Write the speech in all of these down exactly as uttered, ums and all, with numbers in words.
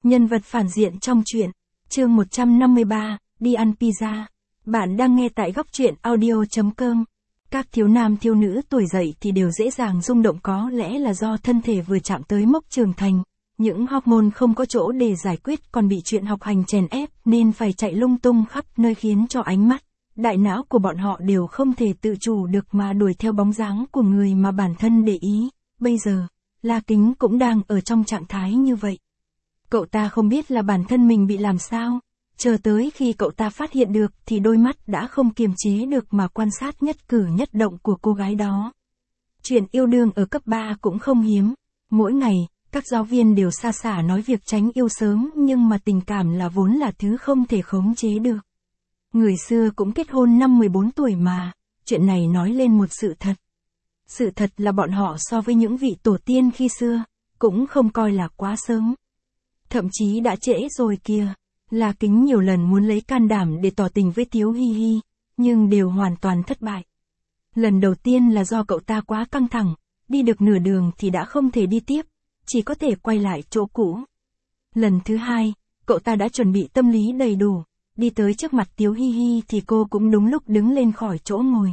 Nhân vật phản diện trong truyện. Chương một trăm năm mươi ba, đi ăn pizza. Bạn đang nghe tại góc truyện audio chấm com. Các thiếu nam thiếu nữ tuổi dậy thì đều dễ dàng rung động, có lẽ là do thân thể vừa chạm tới mốc trưởng thành. Những hormone không có chỗ để giải quyết, còn bị chuyện học hành chèn ép nên phải chạy lung tung khắp nơi, khiến cho ánh mắt, đại não của bọn họ đều không thể tự chủ được mà đuổi theo bóng dáng của người mà bản thân để ý. Bây giờ, La Kính cũng đang ở trong trạng thái như vậy. Cậu ta không biết là bản thân mình bị làm sao. Chờ tới khi cậu ta phát hiện được thì đôi mắt đã không kiềm chế được mà quan sát nhất cử nhất động của cô gái đó. Chuyện yêu đương ở cấp ba cũng không hiếm. Mỗi ngày, các giáo viên đều sa sả nói việc tránh yêu sớm, nhưng mà tình cảm là vốn là thứ không thể khống chế được. Người xưa cũng kết hôn năm mười bốn tuổi mà. Chuyện này nói lên một sự thật. Sự thật là bọn họ so với những vị tổ tiên khi xưa, cũng không coi là quá sớm. Thậm chí đã trễ rồi kìa. La Kính nhiều lần muốn lấy can đảm để tỏ tình với Tiếu Hi Hi, nhưng đều hoàn toàn thất bại. Lần đầu tiên là do cậu ta quá căng thẳng, đi được nửa đường thì đã không thể đi tiếp, chỉ có thể quay lại chỗ cũ. Lần thứ hai, cậu ta đã chuẩn bị tâm lý đầy đủ, đi tới trước mặt Tiếu Hi Hi thì cô cũng đúng lúc đứng lên khỏi chỗ ngồi.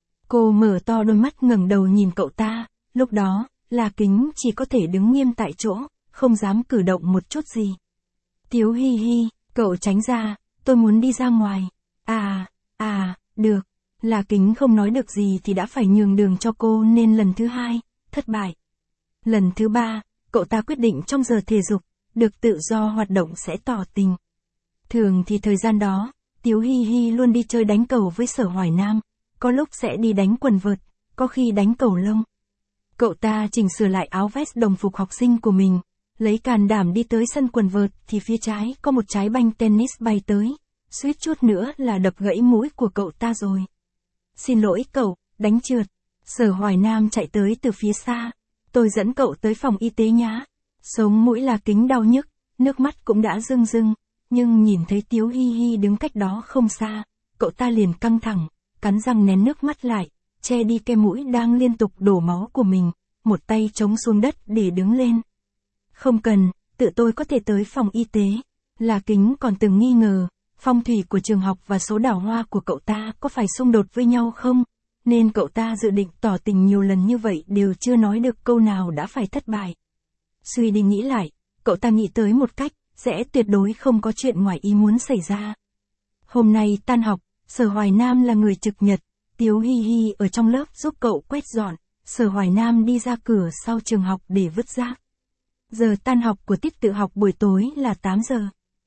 Cô mở to đôi mắt ngẩng đầu nhìn cậu ta, lúc đó, La Kính chỉ có thể đứng nghiêm tại chỗ, không dám cử động một chút gì. Tiếu Hi Hi, cậu tránh ra, tôi muốn đi ra ngoài. À, à, được. La Kính không nói được gì thì đã phải nhường đường cho cô, nên lần thứ hai, thất bại. Lần thứ ba, cậu ta quyết định trong giờ thể dục, được tự do hoạt động sẽ tỏ tình. Thường thì thời gian đó, Tiếu Hi Hi luôn đi chơi đánh cầu với Sở Hoài Nam, có lúc sẽ đi đánh quần vợt, có khi đánh cầu lông. Cậu ta chỉnh sửa lại áo vest đồng phục học sinh của mình, lấy can đảm đi tới sân quần vợt thì phía trái có một trái banh tennis bay tới, suýt chút nữa là đập gãy mũi của cậu ta rồi. Xin lỗi cậu, đánh trượt. Sở Hoài Nam chạy tới từ phía xa. Tôi dẫn cậu tới phòng y tế nhá. Sống mũi La Kính đau nhức, nước mắt cũng đã rưng rưng, nhưng nhìn thấy Tiếu Hi Hi đứng cách đó không xa, cậu ta liền căng thẳng, cắn răng nén nước mắt lại, che đi cái mũi đang liên tục đổ máu của mình, một tay chống xuống đất để đứng lên. Không cần, tự tôi có thể tới phòng y tế. La Kính còn từng nghi ngờ, phong thủy của trường học và số đào hoa của cậu ta có phải xung đột với nhau không, nên cậu ta dự định tỏ tình nhiều lần như vậy đều chưa nói được câu nào đã phải thất bại. Suy đi nghĩ lại, cậu ta nghĩ tới một cách, sẽ tuyệt đối không có chuyện ngoài ý muốn xảy ra. Hôm nay tan học, Sở Hoài Nam là người trực nhật, Tiếu Hi Hi ở trong lớp giúp cậu quét dọn, Sở Hoài Nam đi ra cửa sau trường học để vứt rác. Giờ tan học của tiết tự học buổi tối là tám giờ.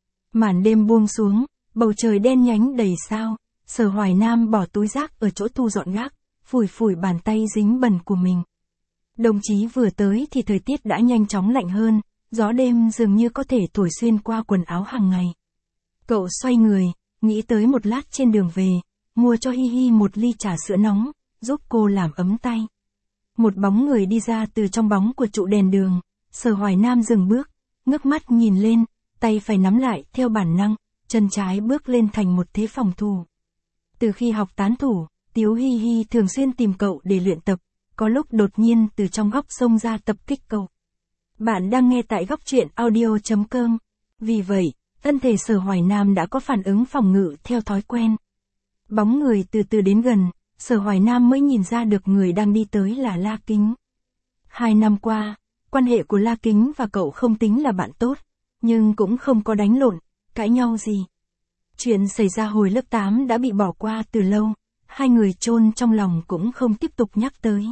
Màn đêm buông xuống, bầu trời đen nhánh đầy sao, Sở Hoài Nam bỏ túi rác ở chỗ thu dọn gác, phủi phủi bàn tay dính bẩn của mình. Đồng chí vừa tới thì thời tiết đã nhanh chóng lạnh hơn, gió đêm dường như có thể thổi xuyên qua quần áo hàng ngày. Cậu xoay người, nghĩ tới một lát trên đường về, mua cho Hi Hi một ly trà sữa nóng, giúp cô làm ấm tay. Một bóng người đi ra từ trong bóng của trụ đèn đường. Sở Hoài Nam dừng bước, ngước mắt nhìn lên, tay phải nắm lại theo bản năng, chân trái bước lên thành một thế phòng thủ. Từ khi học tán thủ, Tiếu Hi Hi thường xuyên tìm cậu để luyện tập, có lúc đột nhiên từ trong góc xông ra tập kích cậu. Bạn đang nghe tại góc truyện audio chấm com. Vì vậy, thân thể Sở Hoài Nam đã có phản ứng phòng ngự theo thói quen. Bóng người từ từ đến gần, Sở Hoài Nam mới nhìn ra được người đang đi tới là La Kính. Hai năm qua, quan hệ của La Kính và cậu không tính là bạn tốt, nhưng cũng không có đánh lộn, cãi nhau gì. Chuyện xảy ra hồi lớp tám đã bị bỏ qua từ lâu, hai người chôn trong lòng cũng không tiếp tục nhắc tới.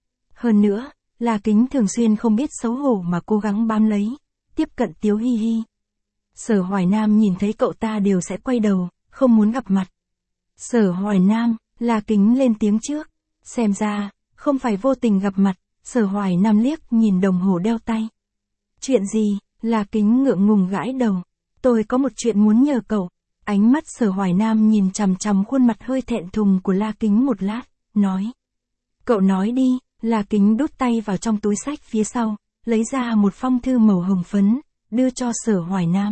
Hơn nữa, La Kính thường xuyên không biết xấu hổ mà cố gắng bám lấy, tiếp cận Tiếu Hi Hi. Sở Hoài Nam nhìn thấy cậu ta đều sẽ quay đầu, không muốn gặp mặt. Sở Hoài Nam, La Kính lên tiếng trước, xem ra, không phải vô tình gặp mặt. Sở Hoài Nam liếc nhìn đồng hồ đeo tay. Chuyện gì? La Kính ngượng ngùng gãi đầu. Tôi có một chuyện muốn nhờ cậu. Ánh mắt Sở Hoài Nam nhìn chằm chằm khuôn mặt hơi thẹn thùng của La Kính một lát, nói. Cậu nói đi. La Kính đút tay vào trong túi xách phía sau, lấy ra một phong thư màu hồng phấn, đưa cho Sở Hoài Nam.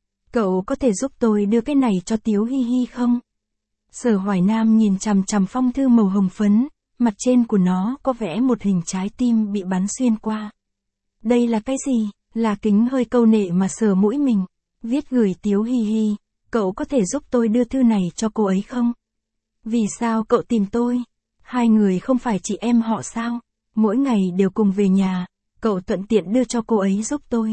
Cậu có thể giúp tôi đưa cái này cho Tiếu Hi Hi không? Sở Hoài Nam nhìn chằm chằm phong thư màu hồng phấn. Mặt trên của nó có vẽ một hình trái tim bị bắn xuyên qua. Đây là cái gì? La Kính hơi câu nệ mà sờ mũi mình. Viết gửi Tiếu Hi Hi, cậu có thể giúp tôi đưa thư này cho cô ấy không? Vì sao cậu tìm tôi? Hai người không phải chị em họ sao? Mỗi ngày đều cùng về nhà, cậu thuận tiện đưa cho cô ấy giúp tôi.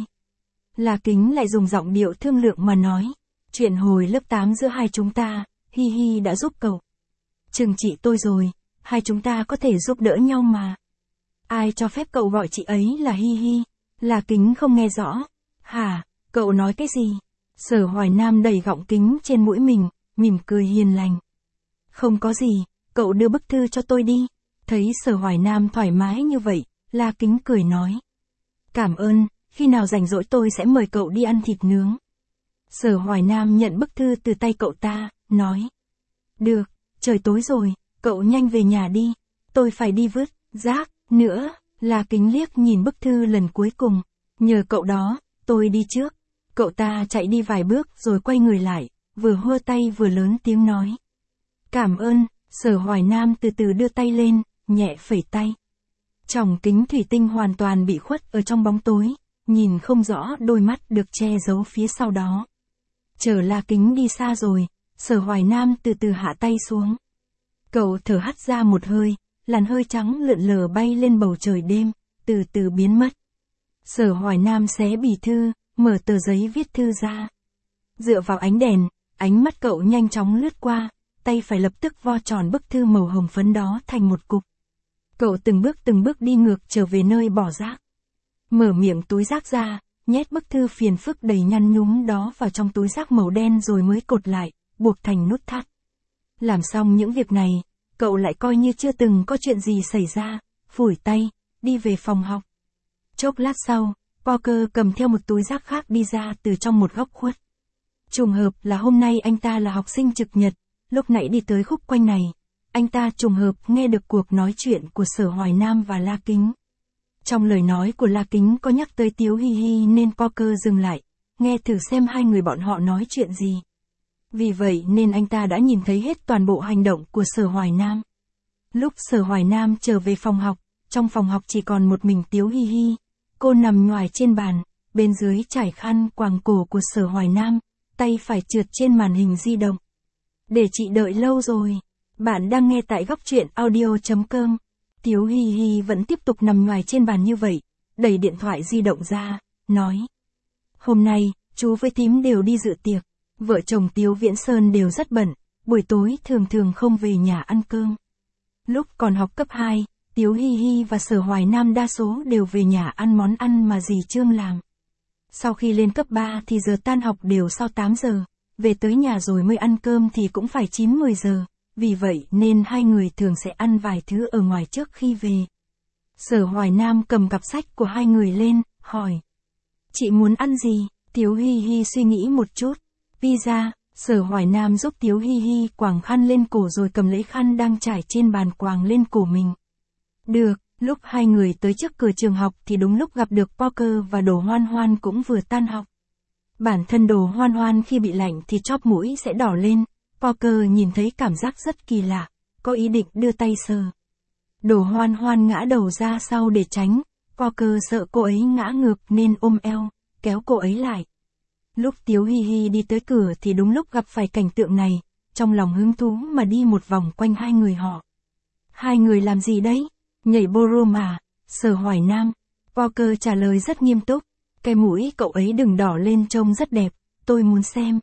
La Kính lại dùng giọng điệu thương lượng mà nói. Chuyện hồi lớp tám giữa hai chúng ta, Hi Hi đã giúp cậu. Chừng chị tôi rồi, hai chúng ta có thể giúp đỡ nhau mà. Ai cho phép cậu gọi chị ấy là Hi Hi? La Kính không nghe rõ. Hả, cậu nói cái gì? Sở Hoài Nam đẩy gọng kính trên mũi mình, mỉm cười hiền lành. Không có gì, cậu đưa bức thư cho tôi đi. Thấy Sở Hoài Nam thoải mái như vậy, La Kính cười nói. Cảm ơn, khi nào rảnh rỗi tôi sẽ mời cậu đi ăn thịt nướng. Sở Hoài Nam nhận bức thư từ tay cậu ta, nói. Được, trời tối rồi, cậu nhanh về nhà đi, tôi phải đi vứt rác nữa. La Kính liếc nhìn bức thư lần cuối cùng. Nhờ cậu đó, tôi đi trước. Cậu ta chạy đi vài bước rồi quay người lại, vừa hơ tay vừa lớn tiếng nói. Cảm ơn. Sở Hoài Nam từ từ đưa tay lên, nhẹ phẩy tay. Tròng kính thủy tinh hoàn toàn bị khuất ở trong bóng tối, nhìn không rõ đôi mắt được che giấu phía sau đó. Chờ La Kính đi xa rồi, Sở Hoài Nam từ từ hạ tay xuống. Cậu thở hắt ra một hơi, làn hơi trắng lượn lờ bay lên bầu trời đêm, từ từ biến mất. Sở Hoài Nam xé bì thư, mở tờ giấy viết thư ra. Dựa vào ánh đèn, ánh mắt cậu nhanh chóng lướt qua, tay phải lập tức vo tròn bức thư màu hồng phấn đó thành một cục. Cậu từng bước từng bước đi ngược trở về nơi bỏ rác. Mở miệng túi rác ra, nhét bức thư phiền phức đầy nhăn nhúm đó vào trong túi rác màu đen rồi mới cột lại, buộc thành nút thắt. Làm xong những việc này, cậu lại coi như chưa từng có chuyện gì xảy ra, phủi tay, đi về phòng học. Chốc lát sau, Parker cầm theo một túi rác khác đi ra từ trong một góc khuất. Trùng hợp là hôm nay anh ta là học sinh trực nhật, lúc nãy đi tới khúc quanh này, anh ta trùng hợp nghe được cuộc nói chuyện của Sở Hoài Nam và La Kính. Trong lời nói của La Kính có nhắc tới Tiếu Hi Hi nên Parker dừng lại, nghe thử xem hai người bọn họ nói chuyện gì. Vì vậy nên anh ta đã nhìn thấy hết toàn bộ hành động của Sở Hoài Nam. Lúc Sở Hoài Nam trở về phòng học, trong phòng học chỉ còn một mình Tiếu Hi Hi. Cô nằm nhoài trên bàn, bên dưới trải khăn quàng cổ của Sở Hoài Nam, tay phải trượt trên màn hình di động. Để chị đợi lâu rồi. Bạn đang nghe tại góc truyện audio chấm com. Tiếu Hi Hi vẫn tiếp tục nằm nhoài trên bàn như vậy, đẩy điện thoại di động ra, nói. Hôm nay, chú với thím đều đi dự tiệc. Vợ chồng Tiếu Viễn Sơn đều rất bận, buổi tối thường thường không về nhà ăn cơm. Lúc còn học cấp hai, Tiếu Hi Hi và Sở Hoài Nam đa số đều về nhà ăn món ăn mà dì Trương làm. Sau khi lên cấp ba thì giờ tan học đều sau tám giờ, về tới nhà rồi mới ăn cơm thì cũng phải chín mười giờ, vì vậy nên hai người thường sẽ ăn vài thứ ở ngoài trước khi về. Sở Hoài Nam cầm cặp sách của hai người lên, hỏi. Chị muốn ăn gì? Tiếu Hi Hi suy nghĩ một chút. Pizza. Sở Hoài Nam giúp Tiếu Hi Hi quàng khăn lên cổ rồi cầm lấy khăn đang trải trên bàn quàng lên cổ mình. Được, lúc hai người tới trước cửa trường học thì đúng lúc gặp được Parker và Đồ Hoan Hoan cũng vừa tan học. Bản thân Đồ Hoan Hoan khi bị lạnh thì chóp mũi sẽ đỏ lên, Parker nhìn thấy cảm giác rất kỳ lạ, có ý định đưa tay sờ. Đồ Hoan Hoan ngã đầu ra sau để tránh, Parker sợ cô ấy ngã ngược nên ôm eo, kéo cô ấy lại. Lúc Tiếu Hi Hi đi tới cửa thì đúng lúc gặp phải cảnh tượng này, trong lòng hứng thú mà đi một vòng quanh hai người họ. Hai người làm gì đấy? Nhảy ballroom à? Sở Hoài Nam. Parker trả lời rất nghiêm túc. Cái mũi cậu ấy đừng đỏ lên trông rất đẹp, tôi muốn xem.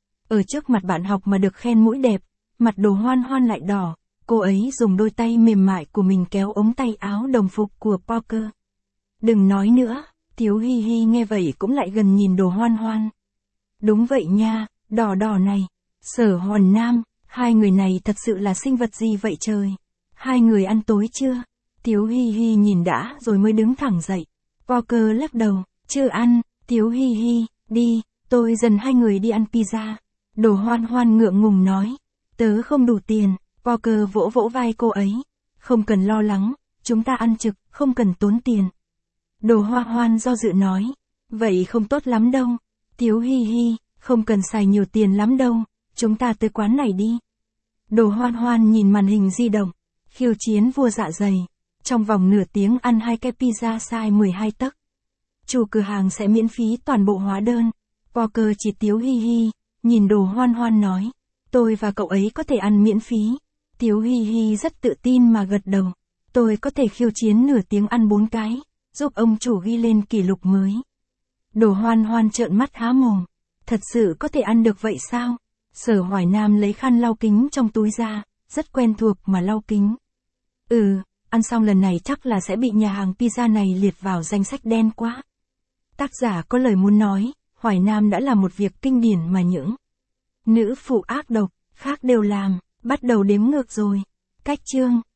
Ở trước mặt bạn học mà được khen mũi đẹp, mặt Đồ Hoan Hoan lại đỏ, cô ấy dùng đôi tay mềm mại của mình kéo ống tay áo đồng phục của Parker. Đừng nói nữa, Tiếu Hi Hi nghe vậy cũng lại gần nhìn Đồ Hoan Hoan. Đúng vậy nha, đỏ đỏ này. Sở Hoài Nam, hai người này thật sự là sinh vật gì vậy trời? Hai người ăn tối chưa? Tiếu Hi Hi nhìn đã rồi mới đứng thẳng dậy. Parker lắc đầu, chưa ăn. Tiếu Hi Hi, đi, tôi dần hai người đi ăn pizza. Đồ Hoan Hoan ngượng ngùng nói, tớ không đủ tiền. Parker vỗ vỗ vai cô ấy, không cần lo lắng, chúng ta ăn trực, không cần tốn tiền. Đồ Hoan Hoan do dự nói, vậy không tốt lắm đâu. Tiếu Hi Hi, không cần xài nhiều tiền lắm đâu, chúng ta tới quán này đi. Đồ Hoan Hoan nhìn màn hình di động, khiêu chiến vua dạ dày, trong vòng nửa tiếng ăn hai cái pizza size mười hai tấc. chủ cửa hàng sẽ miễn phí toàn bộ hóa đơn. Poker chỉ Tiếu hi hi, nhìn Đồ Hoan Hoan nói. Tôi và cậu ấy có thể ăn miễn phí. Tiếu hi hi rất tự tin mà gật đầu. Tôi có thể khiêu chiến nửa tiếng ăn bốn cái, giúp ông chủ ghi lên kỷ lục mới. Đồ Hoan Hoan trợn mắt há mồm. Thật sự có thể ăn được vậy sao? Sở Hoài Nam lấy khăn lau kính trong túi ra, rất quen thuộc mà lau kính. Ừ, ăn xong lần này chắc là sẽ bị nhà hàng pizza này liệt vào danh sách đen quá. Tác giả có lời muốn nói, Hoài Nam đã làm một việc kinh điển mà những nữ phụ ác độc khác đều làm, bắt đầu đếm ngược rồi. Cách chương